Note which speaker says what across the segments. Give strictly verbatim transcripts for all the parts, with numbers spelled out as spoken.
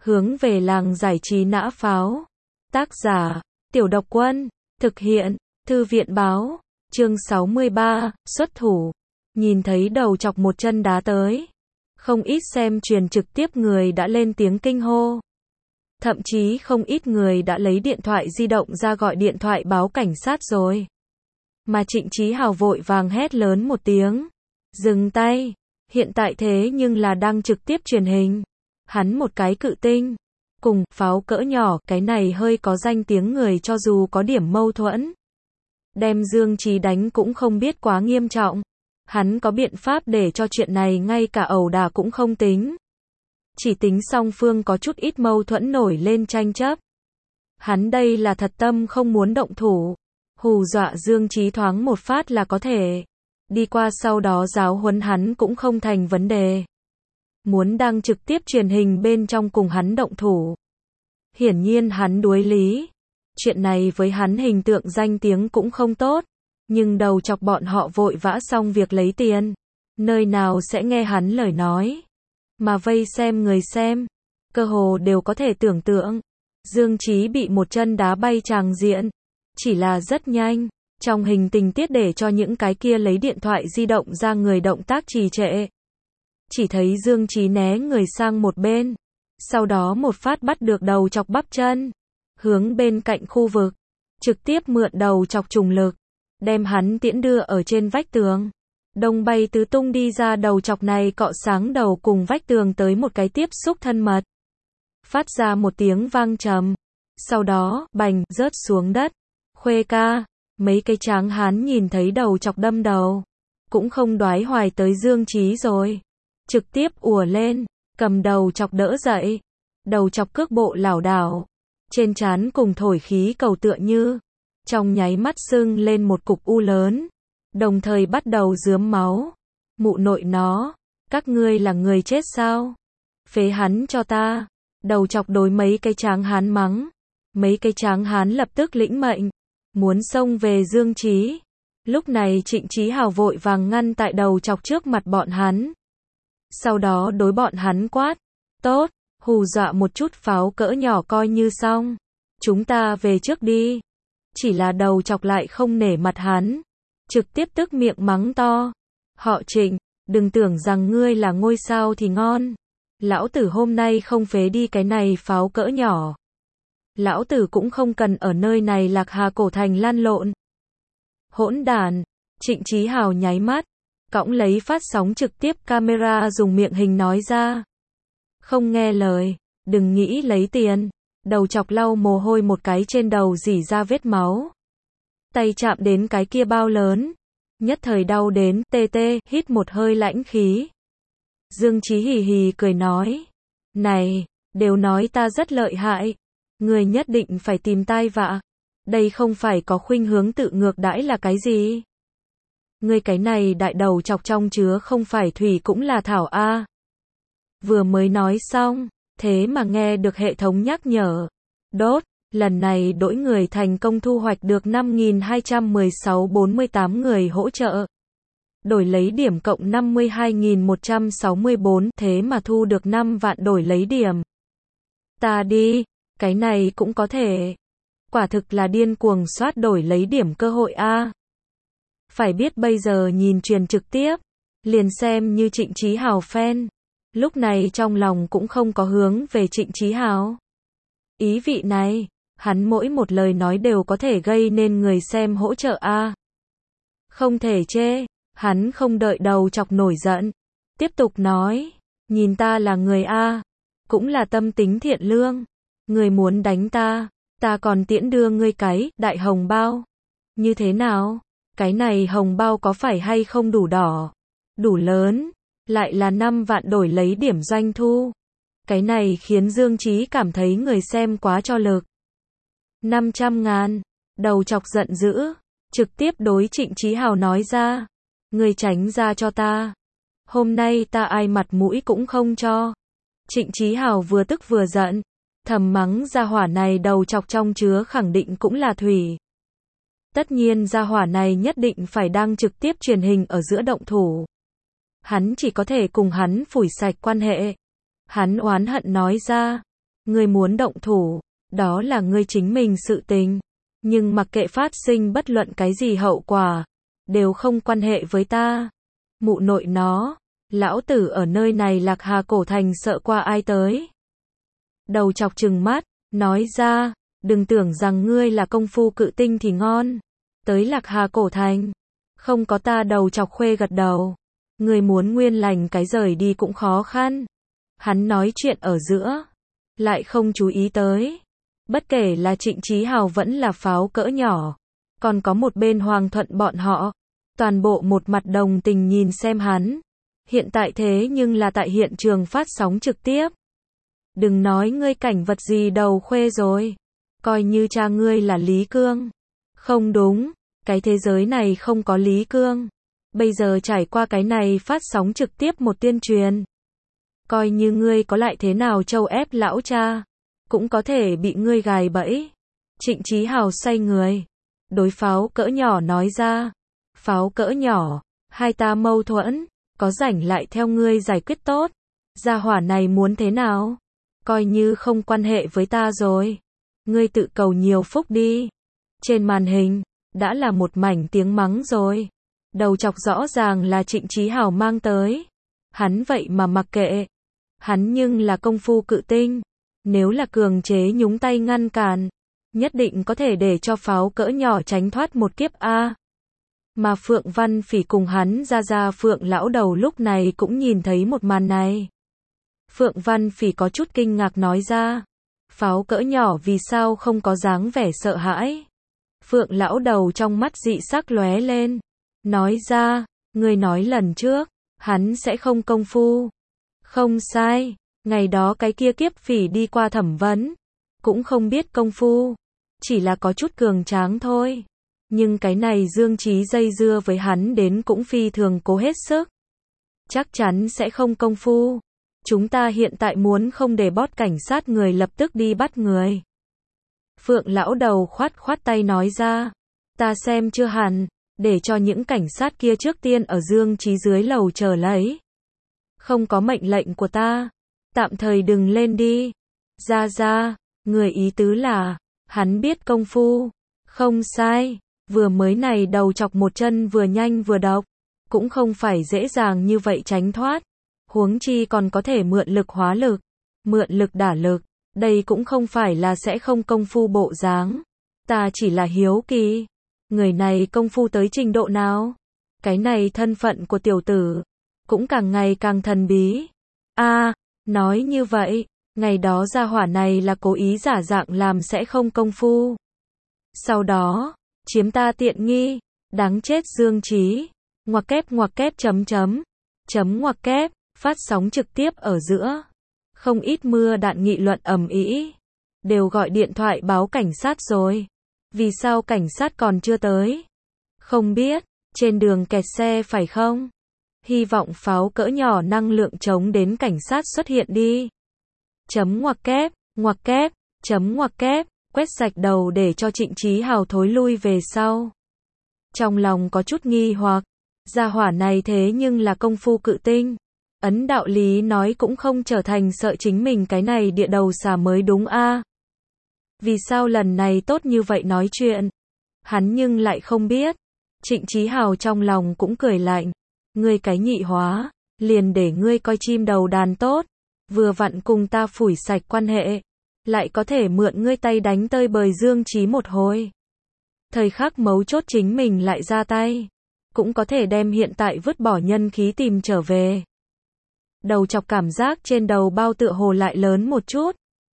Speaker 1: Hướng về làng giải trí nã pháo. Tác giả, Tiểu Độc Quân. Thực hiện, Thư viện báo. Chương sáu mươi ba, xuất thủ. Nhìn thấy đầu chọc một chân đá tới. Không ít xem truyền trực tiếp người đã lên tiếng kinh hô. Thậm chí không ít người đã lấy điện thoại di động ra gọi điện thoại báo cảnh sát rồi. Mà Trịnh Chí Hào vội vàng hét lớn một tiếng. Dừng tay. Hiện tại thế nhưng là đang trực tiếp truyền hình. Hắn một cái cự tinh. Cùng, pháo cỡ nhỏ, cái này hơi có danh tiếng người cho dù có điểm mâu thuẫn. Đem Dương Chí đánh cũng không biết quá nghiêm trọng. Hắn có biện pháp để cho chuyện này ngay cả ẩu đả cũng không tính. Chỉ tính song phương có chút ít mâu thuẫn nổi lên tranh chấp. Hắn đây là thật tâm không muốn động thủ. Hù dọa Dương Chí thoáng một phát là có thể. Đi qua sau đó giáo huấn hắn cũng không thành vấn đề. Muốn đang trực tiếp truyền hình bên trong cùng hắn động thủ. Hiển nhiên hắn đuối lý. Chuyện này với hắn hình tượng danh tiếng cũng không tốt. Nhưng đầu chọc bọn họ vội vã xong việc lấy tiền. Nơi nào sẽ nghe hắn lời nói. Mà vây xem người xem. Cơ hồ đều có thể tưởng tượng. Dương Chí bị một chân đá bay tràng diện. Chỉ là rất nhanh. Trong hình tình tiết để cho những cái kia lấy điện thoại di động ra người động tác trì trệ. Chỉ thấy Dương Chí né người sang một bên. Sau đó một phát bắt được đầu chọc bắp chân. Hướng bên cạnh khu vực. Trực tiếp mượn đầu chọc trùng lực. Đem hắn tiễn đưa ở trên vách tường. Đông bay tứ tung đi ra đầu chọc này cọ sáng đầu cùng vách tường tới một cái tiếp xúc thân mật. Phát ra một tiếng vang trầm. Sau đó, bành, rớt xuống đất. Khuê ca. Mấy cái tráng hán nhìn thấy đầu chọc đâm đầu. Cũng không đoái hoài tới Dương Chí rồi. Trực tiếp ùa lên. Cầm đầu chọc đỡ dậy. Đầu chọc cước bộ lảo đảo. Trên trán cùng thổi khí cầu tựa như. Trong nháy mắt sưng lên một cục u lớn. Đồng thời bắt đầu rướm máu. Mụ nội nó. Các ngươi là người chết sao? Phế hắn cho ta. Đầu chọc đối mấy cái tráng hán mắng. Mấy cái tráng hán lập tức lĩnh mệnh. Muốn xông về Dương Chí. Lúc này Trịnh Chí Hào vội vàng ngăn tại đầu chọc trước mặt bọn hắn. Sau đó đối bọn hắn quát. Tốt, hù dọa một chút pháo cỡ nhỏ coi như xong. Chúng ta về trước đi. Chỉ là đầu chọc lại không nể mặt hắn. Trực tiếp tức miệng mắng to. Họ Trịnh, đừng tưởng rằng ngươi là ngôi sao thì ngon. Lão tử hôm nay không phế đi cái này pháo cỡ nhỏ. Lão tử cũng không cần ở nơi này Lạc Hà cổ thành lan lộn. Hỗn đản. Trịnh Chí Hào nháy mắt. Cõng lấy phát sóng trực tiếp camera dùng miệng hình nói ra. Không nghe lời. Đừng nghĩ lấy tiền. Đầu chọc lau mồ hôi một cái trên đầu rỉ ra vết máu. Tay chạm đến cái kia bao lớn. Nhất thời đau đến, tê tê, hít một hơi lãnh khí. Dương Chí hì hì cười nói. Này, đều nói ta rất lợi hại. Người nhất định phải tìm tai vạ. Đây không phải có khuynh hướng tự ngược đãi là cái gì? Người cái này đại đầu chọc trong chứa không phải thủy cũng là thảo a. Vừa mới nói xong, thế mà nghe được hệ thống nhắc nhở. Đốt, lần này đổi người thành công thu hoạch được năm nghìn hai trăm mười sáu bốn mươi tám người hỗ trợ. Đổi lấy điểm cộng năm mươi hai nghìn một trăm sáu mươi bốn, thế mà thu được năm vạn đổi lấy điểm. Ta đi, cái này cũng có thể. Quả thực là điên cuồng soát đổi lấy điểm cơ hội a. Phải biết bây giờ nhìn truyền trực tiếp, liền xem như Trịnh Chí Hào fan. Lúc này trong lòng cũng không có hướng về Trịnh Chí Hào. Ý vị này, hắn mỗi một lời nói đều có thể gây nên người xem hỗ trợ a. Không thể chê, hắn không đợi đầu chọc nổi giận. Tiếp tục nói, nhìn ta là người a, cũng là tâm tính thiện lương. Người muốn đánh ta, ta còn tiễn đưa ngươi cái đại hồng bao. Như thế nào? Cái này hồng bao có phải hay không đủ đỏ? Đủ lớn, lại là năm vạn đổi lấy điểm doanh thu. Cái này khiến Dương Chí cảm thấy người xem quá cho lực. năm trăm ngàn, đầu chọc giận dữ, trực tiếp đối Trịnh Chí Hào nói ra. Người tránh ra cho ta. Hôm nay ta ai mặt mũi cũng không cho. Trịnh Chí Hào vừa tức vừa giận. Thầm mắng gia hỏa này đầu chọc trong chứa khẳng định cũng là thủy. Tất nhiên gia hỏa này nhất định phải đang trực tiếp truyền hình ở giữa động thủ. Hắn chỉ có thể cùng hắn phủi sạch quan hệ. Hắn oán hận nói ra. Ngươi muốn động thủ, đó là ngươi chính mình sự tình. Nhưng mặc kệ phát sinh bất luận cái gì hậu quả, đều không quan hệ với ta. Mụ nội nó, lão tử ở nơi này Lạc Hà cổ thành sợ qua ai tới. Đầu chọc trừng mắt, nói ra, đừng tưởng rằng ngươi là công phu cự tinh thì ngon. Tới Lạc Hà cổ thành, không có ta đầu chọc khuê gật đầu. Ngươi muốn nguyên lành cái rời đi cũng khó khăn. Hắn nói chuyện ở giữa, lại không chú ý tới. Bất kể là Trịnh Chí Hào vẫn là Pháo Cỡ Nhỏ, còn có một bên Hoàng Thuận bọn họ, toàn bộ một mặt đồng tình nhìn xem hắn. Hiện tại thế nhưng là tại hiện trường phát sóng trực tiếp. Đừng nói ngươi cảnh vật gì đầu khuê rồi, coi như cha ngươi là Lý Cương. Không đúng, cái thế giới này không có Lý Cương. Bây giờ trải qua cái này phát sóng trực tiếp một tuyên truyền, coi như ngươi có lại thế nào châu ép lão cha, cũng có thể bị ngươi gài bẫy. Trịnh Chí Hào xoay người, đối Pháo Cỡ Nhỏ nói ra, Pháo Cỡ Nhỏ, hai ta mâu thuẫn, có rảnh lại theo ngươi giải quyết tốt. Gia hỏa này muốn thế nào? Coi như không quan hệ với ta rồi. Ngươi tự cầu nhiều phúc đi. Trên màn hình, đã là một mảnh tiếng mắng rồi. Đầu chọc rõ ràng là Trịnh Chí Hào mang tới. Hắn vậy mà mặc kệ. Hắn nhưng là công phu cự tinh. Nếu là cường chế nhúng tay ngăn cản, nhất định có thể để cho Pháo Cỡ Nhỏ tránh thoát một kiếp A. Mà Phượng Văn Phỉ cùng hắn ra ra Phượng lão đầu lúc này cũng nhìn thấy một màn này. Phượng Văn Phỉ có chút kinh ngạc nói ra, Pháo Cỡ Nhỏ vì sao không có dáng vẻ sợ hãi. Phượng lão đầu trong mắt dị sắc lóe lên, nói ra, ngươi nói lần trước, hắn sẽ không công phu. Không sai, ngày đó cái kia kiếp phỉ đi qua thẩm vấn, cũng không biết công phu, chỉ là có chút cường tráng thôi. Nhưng cái này Dương Chí dây dưa với hắn đến cũng phi thường cố hết sức. Chắc chắn sẽ không công phu. Chúng ta hiện tại muốn không để bót cảnh sát người lập tức đi bắt người. Phượng lão đầu khoát khoát tay nói ra, ta xem chưa hẳn, để cho những cảnh sát kia trước tiên ở Dương Chí dưới lầu chờ lấy. Không có mệnh lệnh của ta, tạm thời đừng lên đi. Ra ra, người ý tứ là, hắn biết công phu. Không sai, vừa mới này đầu chọc một chân vừa nhanh vừa độc, cũng không phải dễ dàng như vậy tránh thoát. Huống chi còn có thể mượn lực hóa lực, mượn lực đả lực, đây cũng không phải là sẽ không công phu bộ dáng. Ta chỉ là hiếu kỳ, người này công phu tới trình độ nào? Cái này thân phận của tiểu tử, cũng càng ngày càng thần bí. A, à, nói như vậy, ngày đó gia hỏa này là cố ý giả dạng làm sẽ không công phu. Sau đó, chiếm ta tiện nghi, đáng chết Dương Chí. Ngoặc kép ngoặc kép chấm chấm, chấm ngoặc kép. Phát sóng trực tiếp ở giữa, không ít mưa đạn nghị luận ầm ĩ, đều gọi điện thoại báo cảnh sát rồi. Vì sao cảnh sát còn chưa tới? Không biết, trên đường kẹt xe phải không? Hy vọng Pháo Cỡ Nhỏ năng lượng chống đến cảnh sát xuất hiện đi. Chấm ngoặc kép, ngoặc kép, chấm ngoặc kép, quét sạch đầu để cho Trịnh Chí Hào thối lui về sau. Trong lòng có chút nghi hoặc, gia hỏa này thế nhưng là công phu cự tinh. Ấn đạo lý nói cũng không trở thành sợ chính mình cái này địa đầu xà mới đúng a. À? Vì sao lần này tốt như vậy nói chuyện? Hắn nhưng lại không biết. Trịnh Chí Hào trong lòng cũng cười lạnh. Ngươi cái nhị hóa, liền để ngươi coi chim đầu đàn tốt. Vừa vặn cùng ta phủi sạch quan hệ. Lại có thể mượn ngươi tay đánh tơi bời Dương Chí một hồi. Thời khắc mấu chốt chính mình lại ra tay. Cũng có thể đem hiện tại vứt bỏ nhân khí tìm trở về. Đầu chọc cảm giác trên đầu bao tựa hồ lại lớn một chút.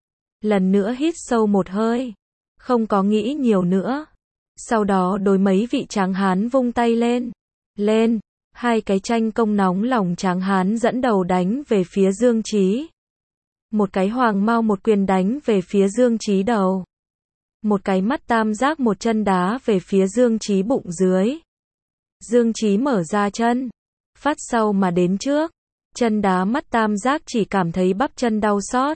Speaker 1: Lần nữa hít sâu một hơi. Không có nghĩ nhiều nữa. Sau đó đối mấy vị tráng hán vung tay lên. Lên. Hai cái tranh công nóng lòng tráng hán dẫn đầu đánh về phía Dương Chí. Một cái hoàng mao một quyền đánh về phía Dương Chí đầu. Một cái mắt tam giác một chân đá về phía Dương Chí bụng dưới. Dương Chí mở ra chân. Phát sau mà đến trước. Chân đá mắt tam giác chỉ cảm thấy bắp chân đau xót.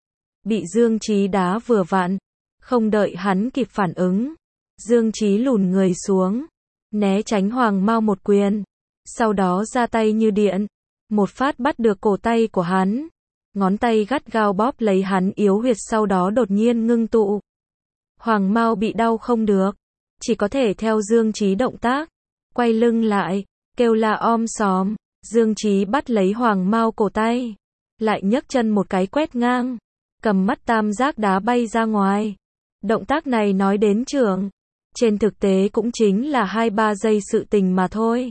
Speaker 1: Bị Dương Chí đá vừa vặn. Không đợi hắn kịp phản ứng. Dương Chí lùn người xuống. Né tránh hoàng mao một quyền. Sau đó ra tay như điện. Một phát bắt được cổ tay của hắn. ngón tay gắt gao bóp lấy hắn yếu huyệt sau đó đột nhiên ngưng tụ. Hoàng Mao bị đau không được, chỉ có thể theo Dương Chí động tác, quay lưng lại, kêu la om sòm. Dương Chí bắt lấy Hoàng Mao cổ tay, lại nhấc chân một cái quét ngang, cầm mắt tam giác đá bay ra ngoài. Động tác này nói đến trưởng, trên thực tế cũng chính là hai ba giây sự tình mà thôi.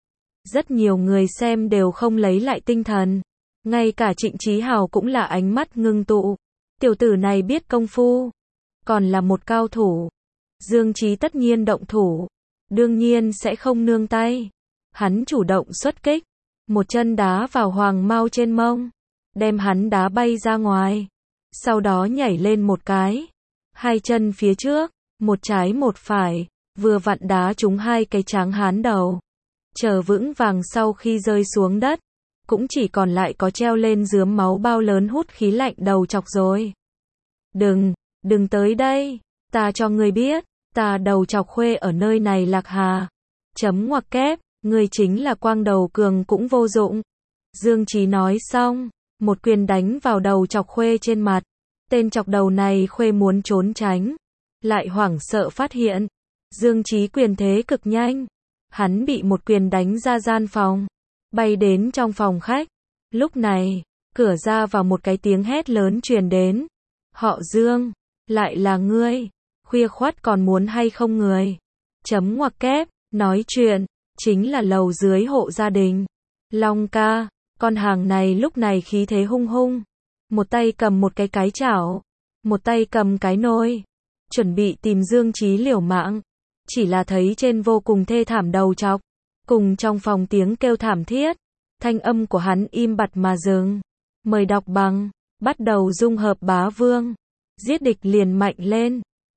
Speaker 1: Rất nhiều người xem đều không lấy lại tinh thần, ngay cả Trịnh Chí Hào cũng là ánh mắt ngưng tụ. Tiểu tử này biết công phu, còn là một cao thủ. Dương Chí tất nhiên động thủ, đương nhiên sẽ không nương tay. Hắn chủ động xuất kích, một chân đá vào Hoàng Mao trên mông, đem hắn đá bay ra ngoài. Sau đó nhảy lên một cái, hai chân phía trước, một trái một phải, vừa vặn đá trúng hai cái tráng hán đầu. Chờ vững vàng sau khi rơi xuống đất, cũng chỉ còn lại có treo lên rướm máu bao lớn hút khí lạnh đầu chọc rồi. Đừng, đừng tới đây, ta cho ngươi biết, ta đầu chọc khuê ở nơi này lạc hà. Chấm ngoặc kép, ngươi chính là quang đầu cường cũng vô dụng. Dương Chí nói xong, một quyền đánh vào đầu chọc khuê trên mặt. Tên chọc đầu này khuê muốn trốn tránh, lại hoảng sợ phát hiện. Dương Chí quyền thế cực nhanh, hắn bị một quyền đánh ra gian phòng, bay đến trong phòng khách. Lúc này, cửa ra vào một cái tiếng hét lớn truyền đến. Họ Dương, lại là ngươi, khuya khoắt còn muốn hay không người? Chấm ngoặc kép, nói chuyện, chính là lầu dưới hộ gia đình. Long ca, con hàng này lúc này khí thế hung hung. Một tay cầm một cái cái chảo, một tay cầm cái nồi, chuẩn bị tìm Dương Chí liều mạng. Chỉ là thấy trên vô cùng thê thảm đầu chọc, cùng trong phòng tiếng kêu thảm thiết, thanh âm của hắn im bặt mà dừng. Mời đọc bằng, bắt đầu dung hợp bá vương, giết địch liền mạnh lên.